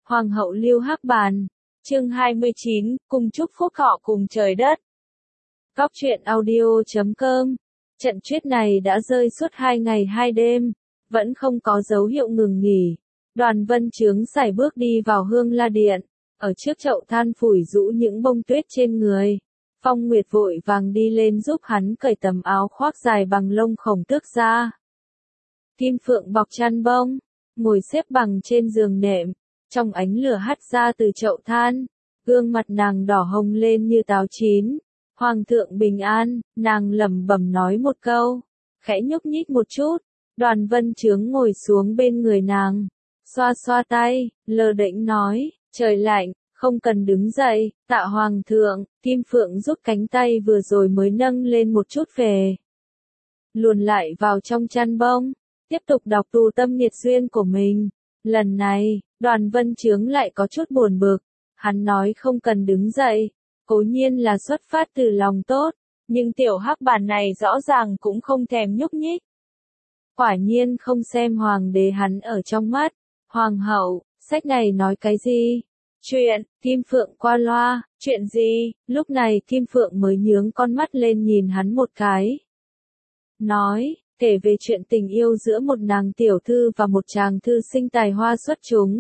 Hoàng hậu Lưu Hắc Bàn. Chương 29, cùng chúc phúc thọ cùng trời đất. Góc truyện audio.com. Trận tuyết này đã rơi suốt 2 ngày 2 đêm, vẫn không có dấu hiệu ngừng nghỉ. Đoàn Vân Chướng sải bước đi vào Hương La Điện, ở trước chậu than phủi rũ những bông tuyết trên người. Phong Nguyệt vội vàng đi lên giúp hắn cởi tấm áo khoác dài bằng lông khổng tước ra. Kim Phượng bọc chăn bông, ngồi xếp bằng trên giường nệm, trong ánh lửa hắt ra từ chậu than, gương mặt nàng đỏ hồng lên như táo chín. Hoàng thượng bình an, nàng lẩm bẩm nói một câu, khẽ nhúc nhích một chút. Đoàn Vân Chướng ngồi xuống bên người nàng, xoa xoa tay, lơ đễnh nói, trời lạnh, không cần đứng dậy. Tạ Hoàng thượng. Kim Phượng rút cánh tay vừa rồi mới nâng lên một chút về, luồn lại vào trong chăn bông, tiếp tục đọc Tu Tâm Nghiệt Duyên của mình. Lần này, Đoàn Vân Chướng lại có chút buồn bực. Hắn nói không cần đứng dậy, cố nhiên là xuất phát từ lòng tốt, nhưng tiểu hắc bàn này rõ ràng cũng không thèm nhúc nhích. Quả nhiên không xem hoàng đế hắn ở trong mắt. Hoàng hậu, sách này nói cái gì? Chuyện. Kim Phượng qua loa, chuyện gì? Lúc này Kim Phượng mới nhướng con mắt lên nhìn hắn một cái. Nói, kể về chuyện tình yêu giữa một nàng tiểu thư và một chàng thư sinh tài hoa xuất chúng.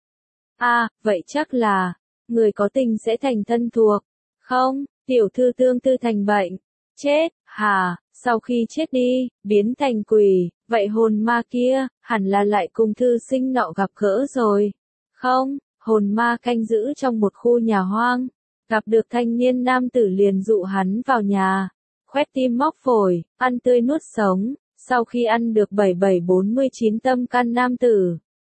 Vậy chắc là, người có tình sẽ thành thân thuộc. Không, tiểu thư tương tư thành bệnh. Chết, hả, sau khi chết đi, biến thành quỷ, vậy hồn ma kia, hẳn là lại cùng thư sinh nọ gặp gỡ rồi. Không, hồn ma canh giữ trong một khu nhà hoang, gặp được thanh niên nam tử liền dụ hắn vào nhà, khoét tim móc phổi, ăn tươi nuốt sống, sau khi ăn được 7749 tâm can nam tử.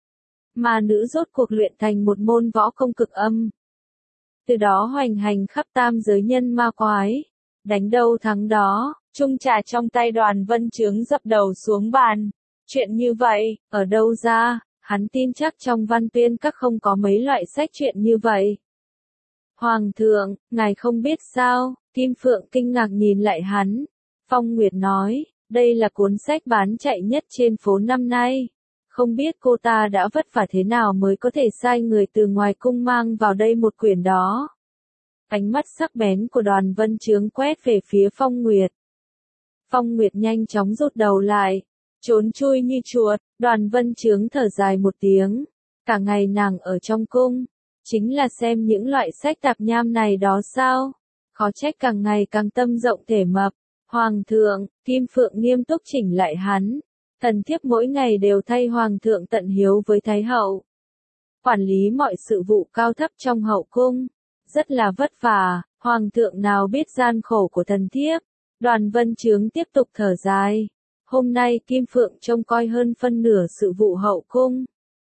Ma nữ rốt cuộc luyện thành một môn võ công cực âm. Từ đó hoành hành khắp tam giới nhân ma quái, đánh đâu thắng đó. Chung trà trong tay Đoàn Vân Chướng dập đầu xuống bàn. Chuyện như vậy, ở đâu ra? Hắn tin chắc trong văn tuyên các không có mấy loại sách chuyện như vậy. Hoàng thượng, ngài không biết sao? Kim Phượng kinh ngạc nhìn lại hắn. Phong Nguyệt nói, đây là cuốn sách bán chạy nhất trên phố năm nay. Không biết cô ta đã vất vả thế nào mới có thể sai người từ ngoài cung mang vào đây một quyển đó. Ánh mắt sắc bén của Đoàn Vân Chướng quét về phía Phong Nguyệt. Phong Nguyệt nhanh chóng rút đầu lại, trốn chui như chuột. Đoàn Vân Chướng thở dài một tiếng. Cả ngày nàng ở trong cung, chính là xem những loại sách tạp nham này đó sao. Khó trách càng ngày càng tâm rộng thể mập. Hoàng thượng. Kim Phượng nghiêm túc chỉnh lại hắn. Thần thiếp mỗi ngày đều thay Hoàng thượng tận hiếu với Thái hậu, quản lý mọi sự vụ cao thấp trong hậu cung, rất là vất vả. Hoàng thượng nào biết gian khổ của thần thiếp. Đoàn Vân Chướng tiếp tục thở dài. Hôm nay Kim Phượng trông coi hơn phân nửa sự vụ hậu cung.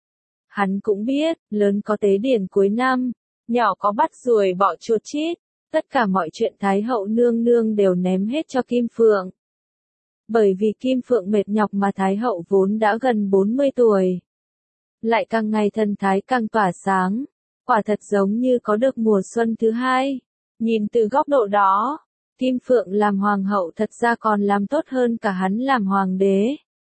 Hắn cũng biết, lớn có tế điển cuối năm, nhỏ có bắt ruồi bọ chuột chít, tất cả mọi chuyện Thái hậu nương nương đều ném hết cho Kim Phượng. Bởi vì Kim Phượng mệt nhọc mà Thái hậu vốn đã gần 40 tuổi. Lại càng ngày thần thái càng tỏa sáng, quả thật giống như có được mùa xuân thứ hai. Nhìn từ góc độ đó, Kim Phượng làm hoàng hậu thật ra còn làm tốt hơn cả hắn làm hoàng đế.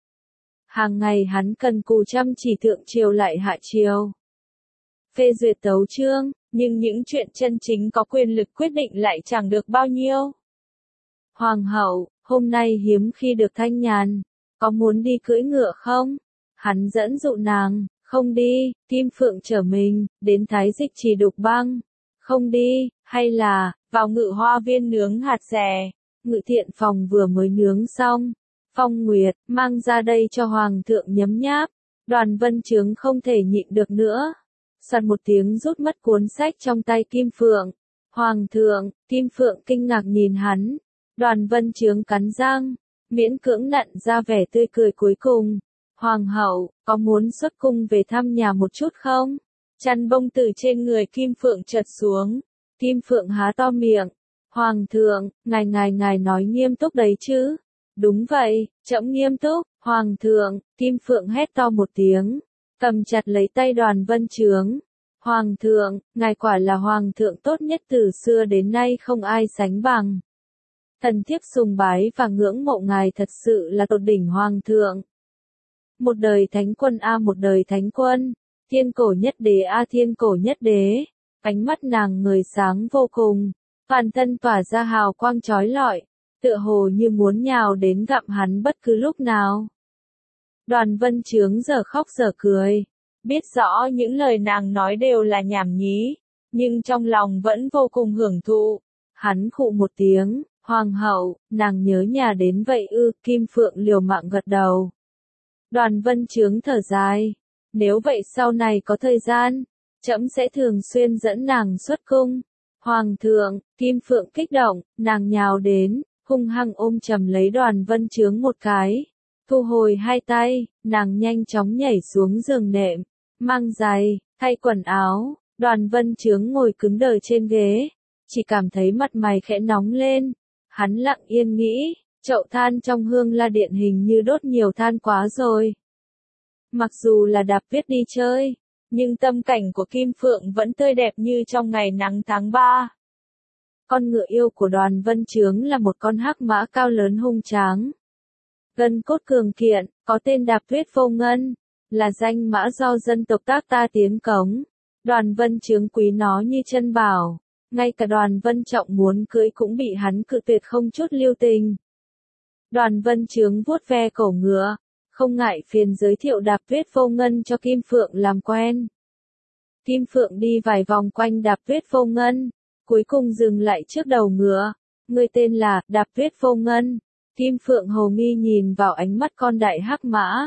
Hàng ngày hắn cần cù chăm chỉ thượng triều lại hạ triều, phê duyệt tấu chương, nhưng những chuyện chân chính có quyền lực quyết định lại chẳng được bao nhiêu. Hoàng hậu, hôm nay hiếm khi được thanh nhàn, có muốn đi cưỡi ngựa không? Hắn dẫn dụ nàng, không đi. Kim Phượng trở mình, đến Thái Dịch Trì Đục Băng, không đi. Hay là, vào Ngự Hoa Viên nướng hạt dẻ. Ngự Thiện Phòng vừa mới nướng xong. Phong Nguyệt, mang ra đây cho Hoàng thượng nhấm nháp. Đoàn Vân Chướng không thể nhịn được nữa, soạt một tiếng rút mất cuốn sách trong tay Kim Phượng. Hoàng thượng. Kim Phượng kinh ngạc nhìn hắn. Đoàn Vân Chướng cắn răng, miễn cưỡng nặn ra vẻ tươi cười cuối cùng. Hoàng hậu, có muốn xuất cung về thăm nhà một chút không? Chăn bông từ trên người Kim Phượng trật xuống. Kim Phượng há to miệng. Hoàng thượng, ngài nói nghiêm túc đấy chứ? Đúng vậy, trẫm nghiêm túc. Hoàng thượng. Kim Phượng hét to một tiếng, cầm chặt lấy tay Đoàn Vân Chướng. Hoàng thượng, ngài quả là hoàng thượng tốt nhất từ xưa đến nay không ai sánh bằng. Thần thiếp sùng bái và ngưỡng mộ ngài thật sự là tột đỉnh hoàng thượng. Một đời thánh quân một đời thánh quân. Thiên cổ nhất đế a thiên cổ nhất đế, ánh mắt nàng ngời sáng vô cùng, toàn thân tỏa ra hào quang chói lọi, tựa hồ như muốn nhào đến gặm hắn bất cứ lúc nào. Đoàn Vân Chướng giờ khóc giờ cười, biết rõ những lời nàng nói đều là nhảm nhí, nhưng trong lòng vẫn vô cùng hưởng thụ. Hắn khụ một tiếng, hoàng hậu, nàng nhớ nhà đến vậy ư, Kim Phượng liều mạng gật đầu. Đoàn Vân Chướng thở dài, nếu vậy sau này có thời gian, trẫm sẽ thường xuyên dẫn nàng xuất cung. Hoàng thượng, Kim Phượng kích động, nàng nhào đến, hung hăng ôm chầm lấy Đoàn Vân Chướng một cái. Thu hồi hai tay, nàng nhanh chóng nhảy xuống giường nệm, mang giày, thay quần áo, Đoàn Vân Chướng ngồi cứng đờ trên ghế, chỉ cảm thấy mặt mày khẽ nóng lên. Hắn lặng yên nghĩ, chậu than trong Hương La Điện hình như đốt nhiều than quá rồi. Mặc dù là Đạp Tuyết đi chơi, nhưng tâm cảnh của Kim Phượng vẫn tươi đẹp như trong ngày nắng tháng 3. Con ngựa yêu của Đoàn Vân Chướng là một con hắc mã cao lớn hung tráng. Gân cốt cường kiện, có tên Đạp Tuyết Vô Ngân, là danh mã do dân tộc Tác Ta tiến cống. Đoàn Vân Chướng quý nó như chân bảo, ngay cả Đoàn Vân Trọng muốn cưỡi cũng bị hắn cự tuyệt không chút lưu tình. Đoàn Vân Chướng vuốt ve cổ ngựa, không ngại phiền giới thiệu Đạp Tuyết Vô Ngân cho Kim Phượng làm quen. Kim Phượng đi vài vòng quanh Đạp Tuyết Vô Ngân, cuối cùng dừng lại trước đầu ngựa. Người tên là Đạp Tuyết Vô Ngân. Kim Phượng hồ nghi nhìn vào ánh mắt con đại hắc mã.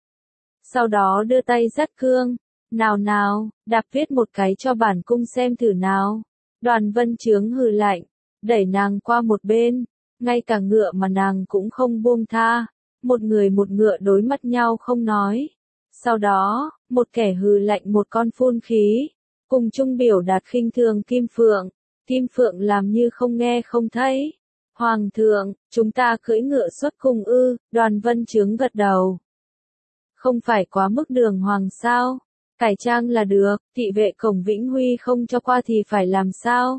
Sau đó đưa tay dắt cương. Nào nào, đạp tuyết một cái cho bản cung xem thử nào. Đoàn Vân Chướng hừ lạnh, đẩy nàng qua một bên. Ngay cả ngựa mà nàng cũng không buông tha. Một người một ngựa đối mắt nhau không nói. Sau đó, một kẻ hừ lạnh một con phun khí. Cùng chung biểu đạt khinh thường Kim Phượng. Kim Phượng làm như không nghe không thấy. Hoàng thượng, chúng ta cưỡi ngựa xuất cung ư, Đoàn Vân Chướng gật đầu. Không phải quá mức đường hoàng sao? Cải trang là được, thị vệ cổng Vĩnh Huy không cho qua thì phải làm sao?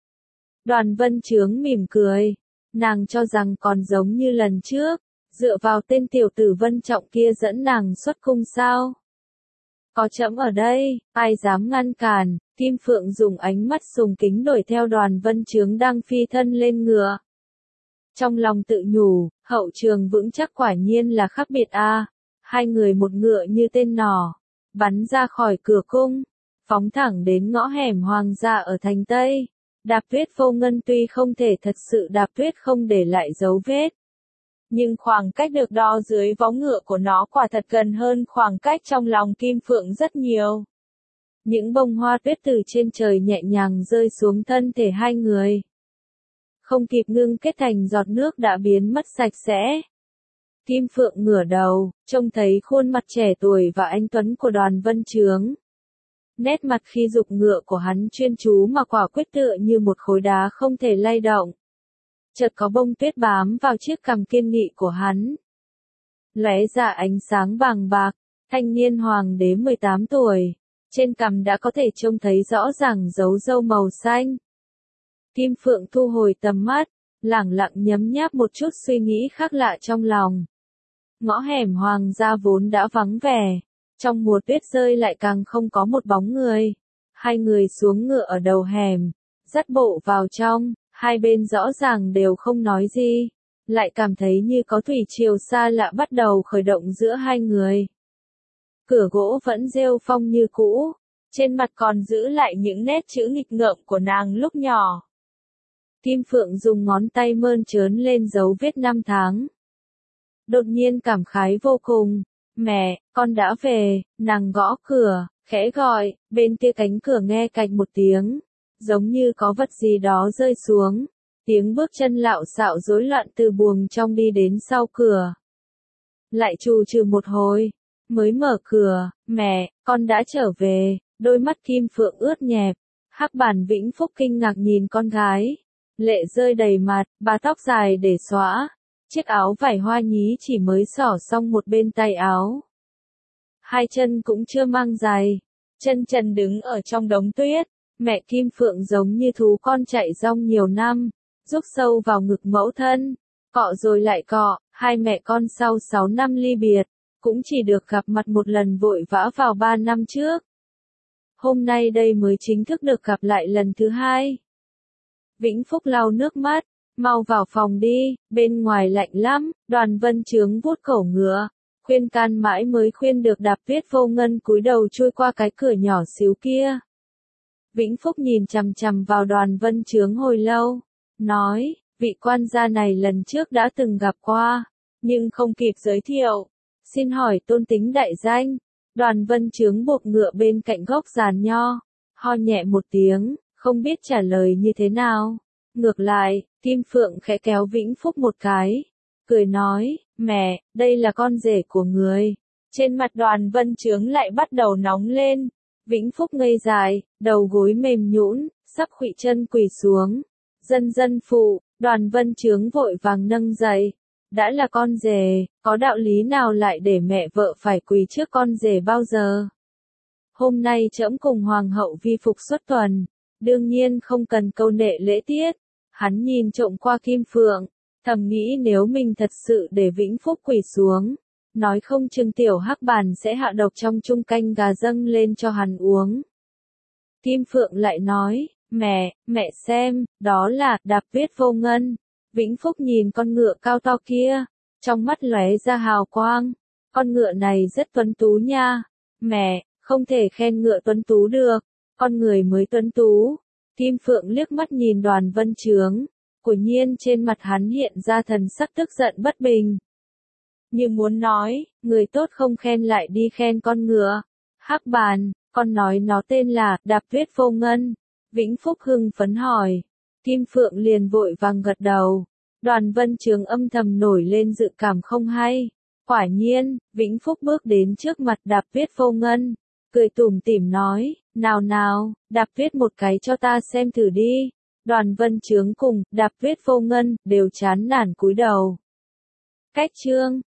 Đoàn Vân Chướng mỉm cười, nàng cho rằng còn giống như lần trước, dựa vào tên tiểu tử Vân Trọng kia dẫn nàng xuất cung sao? Có trẫm ở đây, ai dám ngăn cản? Kim Phượng dùng ánh mắt sùng kính đuổi theo Đoàn Vân Chướng đang phi thân lên ngựa. Trong lòng tự nhủ, hậu trường vững chắc quả nhiên là khác biệt a. Hai người một ngựa như tên nỏ, bắn ra khỏi cửa cung, phóng thẳng đến ngõ hẻm hoàng gia ở thành Tây. Đạp Tuyết Vô Ngân tuy không thể thật sự đạp tuyết không để lại dấu vết, nhưng khoảng cách được đo dưới vó ngựa của nó quả thật gần hơn khoảng cách trong lòng Kim Phượng rất nhiều. Những bông hoa tuyết từ trên trời nhẹ nhàng rơi xuống thân thể hai người. Không kịp ngưng kết thành giọt nước đã biến mất sạch sẽ. Kim Phượng ngửa đầu, trông thấy khuôn mặt trẻ tuổi và anh tuấn của Đoàn Vân Chướng. Nét mặt khi giục ngựa của hắn chuyên chú mà quả quyết tựa như một khối đá không thể lay động. Chợt có bông tuyết bám vào chiếc cằm kiên nghị của hắn. Lóe ra ánh sáng vàng bạc, thanh niên hoàng đế 18 tuổi, trên cằm đã có thể trông thấy rõ ràng dấu râu màu xanh. Kim Phượng thu hồi tầm mắt, lẳng lặng nhấm nháp một chút suy nghĩ khác lạ trong lòng. Ngõ hẻm hoàng gia vốn đã vắng vẻ, trong mùa tuyết rơi lại càng không có một bóng người. Hai người xuống ngựa ở đầu hẻm, dắt bộ vào trong, hai bên rõ ràng đều không nói gì, lại cảm thấy như có thủy triều xa lạ bắt đầu khởi động giữa hai người. Cửa gỗ vẫn rêu phong như cũ, trên mặt còn giữ lại những nét chữ nghịch ngợm của nàng lúc nhỏ. Kim Phượng dùng ngón tay mơn trớn lên dấu vết năm tháng. Đột nhiên cảm khái vô cùng. Mẹ, con đã về, nàng gõ cửa, khẽ gọi, bên kia cánh cửa nghe cạch một tiếng. Giống như có vật gì đó rơi xuống. Tiếng bước chân lạo xạo rối loạn từ buồng trong đi đến sau cửa. Lại trù trừ một hồi, mới mở cửa, mẹ, con đã trở về, đôi mắt Kim Phượng ướt nhẹp. Hắc Bản Vĩnh Phúc kinh ngạc nhìn con gái. Lệ rơi đầy mặt, bà tóc dài để xõa. Chiếc áo vải hoa nhí chỉ mới xỏ xong một bên tay áo. Hai chân cũng chưa mang giày. Chân trần đứng ở trong đống tuyết. Mẹ Kim Phượng giống như thú con chạy rong nhiều năm. Rúc sâu vào ngực mẫu thân. Cọ rồi lại cọ, hai mẹ con sau 6 năm ly biệt. Cũng chỉ được gặp mặt một lần vội vã vào 3 năm trước. Hôm nay đây mới chính thức được gặp lại lần thứ hai. Vĩnh Phúc lau nước mắt, mau vào phòng đi, bên ngoài lạnh lắm. Đoàn Vân Chướng vuốt cổ ngựa, khuyên can mãi mới khuyên được Đạp Tuyết Vô Ngân cúi đầu chui qua cái cửa nhỏ xíu kia. Vĩnh Phúc nhìn chằm chằm vào Đoàn Vân Chướng hồi lâu, nói, vị quan gia này lần trước đã từng gặp qua, nhưng không kịp giới thiệu. Xin hỏi tôn tính đại danh. Đoàn Vân Chướng buộc ngựa bên cạnh gốc giàn nho, ho nhẹ một tiếng, không biết trả lời như thế nào. Ngược lại, Kim Phượng khẽ kéo Vĩnh Phúc một cái, cười nói, mẹ, đây là con rể của người. Trên mặt Đoàn Vân Chướng lại bắt đầu nóng lên. Vĩnh Phúc ngây dại, đầu gối mềm nhũn, sắp khuỵu chân quỳ xuống. Dân dân phụ, Đoàn Vân Chướng vội vàng nâng dậy. Đã là con rể, có đạo lý nào lại để mẹ vợ phải quỳ trước con rể bao giờ? Hôm nay trẫm cùng hoàng hậu vi phục xuất tuần, đương nhiên không cần câu nệ lễ tiết. Hắn nhìn trộm qua Kim Phượng, thầm nghĩ nếu mình thật sự để Vĩnh Phúc quỳ xuống, nói không chừng tiểu hắc bàn sẽ hạ độc trong chung canh gà dâng lên cho hắn uống. Kim Phượng lại nói, mẹ xem, đó là Đạp Tuyết Vô Ngân. Vĩnh Phúc nhìn con ngựa cao to kia, trong mắt lóe ra hào quang. Con ngựa này rất tuấn tú nha. Mẹ, không thể khen ngựa tuấn tú được, con người mới tuấn tú. Kim Phượng liếc mắt nhìn Đoàn Vân Chướng, quả nhiên trên mặt hắn hiện ra thần sắc tức giận bất bình. Như muốn nói, người tốt không khen lại đi khen con ngựa. Hắc bàn, con nói nó tên là Đạp Tuyết Vô Ngân. Vĩnh Phúc hưng phấn hỏi. Kim Phượng liền vội vàng gật đầu. Đoàn Vân Chướng âm thầm nổi lên dự cảm không hay. Quả nhiên, Vĩnh Phúc bước đến trước mặt Đạp Tuyết Vô Ngân, cười tủm tỉm nói, nào, Đạp Tuyết một cái cho ta xem thử đi. Đoàn Vân Chướng cùng Đạp Tuyết Vô Ngân đều chán nản cúi đầu. Cách chương